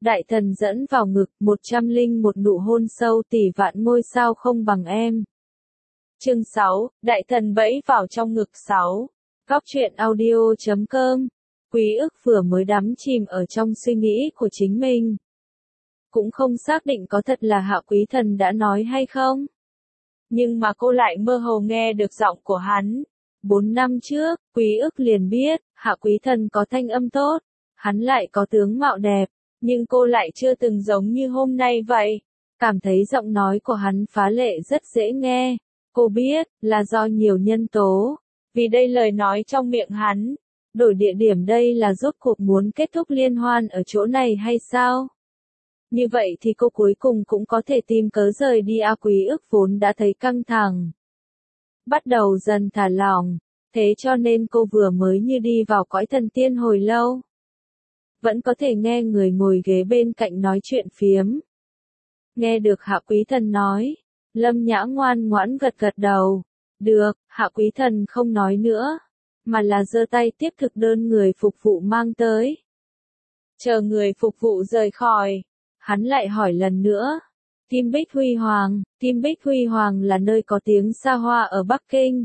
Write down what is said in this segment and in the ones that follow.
Đại thần dẫn vào ngực, 101 nụ hôn sâu tỷ vạn ngôi sao không bằng em. Chương 6, Đại thần bẫy vào trong ngực 6. Góc truyện audio.com. Quý ức vừa mới đắm chìm ở trong suy nghĩ của chính mình. Cũng không xác định có thật là Hạ Quý Thần đã nói hay không. Nhưng mà cô lại mơ hồ nghe được giọng của hắn. 4 năm trước, Quý ức liền biết, Hạ Quý Thần có thanh âm tốt. Hắn lại có tướng mạo đẹp. Nhưng cô lại chưa từng giống như hôm nay vậy. Cảm thấy giọng nói của hắn phá lệ rất dễ nghe. Cô biết, là do nhiều nhân tố. Vì đây lời nói trong miệng hắn. Đổi địa điểm đây là rốt cuộc muốn kết thúc liên hoan ở chỗ này hay sao? Như vậy thì cô cuối cùng cũng có thể tìm cớ rời đi. Quý ức vốn đã thấy căng thẳng. Bắt đầu dần thả lỏng. Thế cho nên cô vừa mới như đi vào cõi thần tiên hồi lâu. Vẫn có thể nghe người ngồi ghế bên cạnh nói chuyện phiếm. Nghe được Hạ Quý Thần nói. Lâm Nhã ngoan ngoãn gật gật đầu. Được, Hạ Quý Thần không nói nữa. Mà là giơ tay tiếp thực đơn người phục vụ mang tới. Chờ người phục vụ rời khỏi. Hắn lại hỏi lần nữa. Kim Bích Huy Hoàng. Kim Bích Huy Hoàng là nơi có tiếng xa hoa ở Bắc Kinh.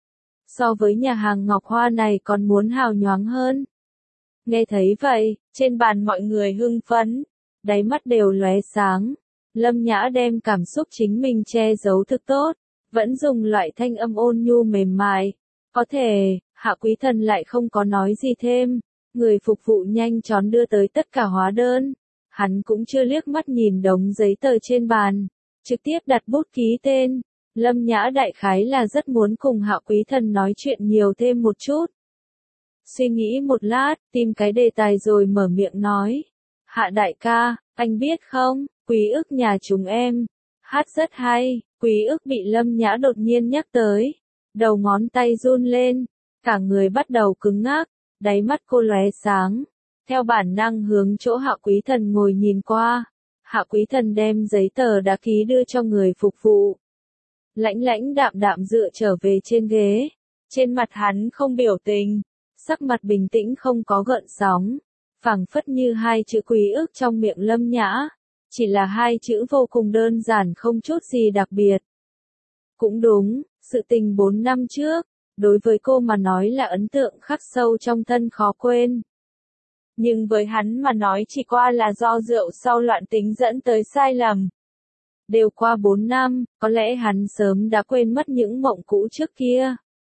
So với nhà hàng Ngọc Hoa này còn muốn hào nhoáng hơn. Nghe thấy vậy, trên bàn mọi người hưng phấn, đáy mắt đều lóe sáng. Lâm Nhã đem cảm xúc chính mình che giấu thực tốt, vẫn dùng loại thanh âm ôn nhu mềm mại. Có thể, Hạ Quý Thần lại không có nói gì thêm. Người phục vụ nhanh chóng đưa tới tất cả hóa đơn. Hắn cũng chưa liếc mắt nhìn đống giấy tờ trên bàn, trực tiếp đặt bút ký tên. Lâm Nhã đại khái là rất muốn cùng Hạ Quý Thần nói chuyện nhiều thêm một chút. Suy nghĩ một lát, tìm cái đề tài rồi mở miệng nói. Hạ đại ca, anh biết không, Quý ức nhà chúng em, hát rất hay. Quý ức bị Lâm Nhã đột nhiên nhắc tới. Đầu ngón tay run lên, cả người bắt đầu cứng ngắc, đáy mắt cô lóe sáng. Theo bản năng hướng chỗ Hạ Quý Thần ngồi nhìn qua. Hạ Quý Thần đem giấy tờ đã ký đưa cho người phục vụ. Lãnh lãnh đạm đạm dựa trở về trên ghế. Trên mặt hắn không biểu tình. Sắc mặt bình tĩnh không có gợn sóng, phảng phất như hai chữ Quý ức trong miệng Lâm Nhã, chỉ là hai chữ vô cùng đơn giản không chút gì đặc biệt. Cũng đúng, sự tình 4 năm trước, đối với cô mà nói là ấn tượng khắc sâu trong thân khó quên. Nhưng với hắn mà nói chỉ qua là do rượu sau loạn tính dẫn tới sai lầm. Đều qua 4 năm, có lẽ hắn sớm đã quên mất những mộng cũ trước kia.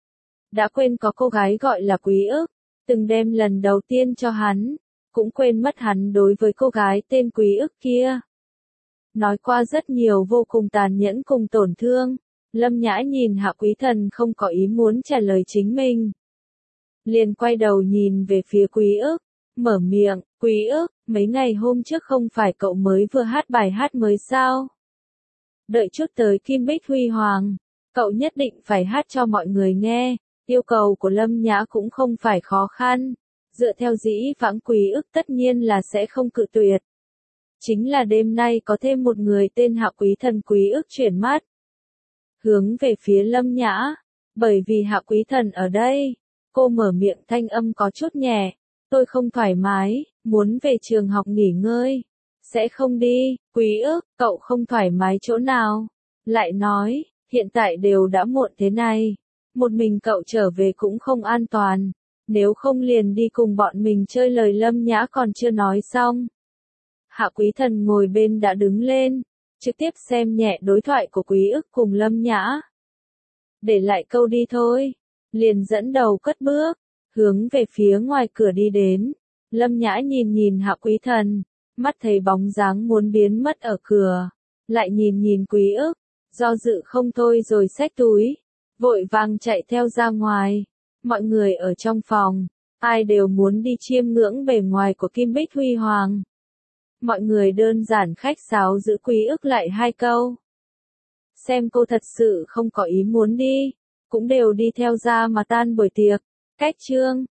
Đã quên có cô gái gọi là Quý ức, từng đem lần đầu tiên cho hắn, cũng quên mất hắn đối với cô gái tên Quý ức kia. Nói qua rất nhiều vô cùng tàn nhẫn cùng tổn thương, Lâm Nhã nhìn Hạ Quý Thần không có ý muốn trả lời chính mình. Liền quay đầu nhìn về phía Quý ức, mở miệng, Quý ức, mấy ngày hôm trước không phải cậu mới vừa hát bài hát mới sao? Đợi chút tới Kim Bích Huy Hoàng, cậu nhất định phải hát cho mọi người nghe. Yêu cầu của Lâm Nhã cũng không phải khó khăn, dựa theo dĩ vãng Quý ức tất nhiên là sẽ không cự tuyệt. Chính là đêm nay có thêm một người tên Hạ Quý Thần. Quý ức chuyển mắt hướng về phía Lâm Nhã, bởi vì Hạ Quý Thần ở đây, cô mở miệng thanh âm có chút nhẹ, tôi không thoải mái, muốn về trường học nghỉ ngơi, sẽ không đi. Quý ức, cậu không thoải mái chỗ nào? Lại nói, hiện tại đều đã muộn thế này. Một mình cậu trở về cũng không an toàn, nếu không liền đi cùng bọn mình chơi. Lời Lâm Nhã còn chưa nói xong. Hạ Quý Thần ngồi bên đã đứng lên, trực tiếp xem nhẹ đối thoại của Quý ức cùng Lâm Nhã. Để lại câu đi thôi, liền dẫn đầu cất bước, hướng về phía ngoài cửa đi đến. Lâm Nhã nhìn nhìn Hạ Quý Thần, mắt thấy bóng dáng muốn biến mất ở cửa, lại nhìn nhìn Quý ức, do dự không thôi rồi xách túi. Vội vàng chạy theo ra ngoài. Mọi người ở trong phòng, ai đều muốn đi chiêm ngưỡng bề ngoài của Kim Bích Huy Hoàng. Mọi người đơn giản khách sáo giữ Quý ức lại hai câu. Xem cô thật sự không có ý muốn đi, cũng đều đi theo ra mà tan buổi tiệc. Cách chương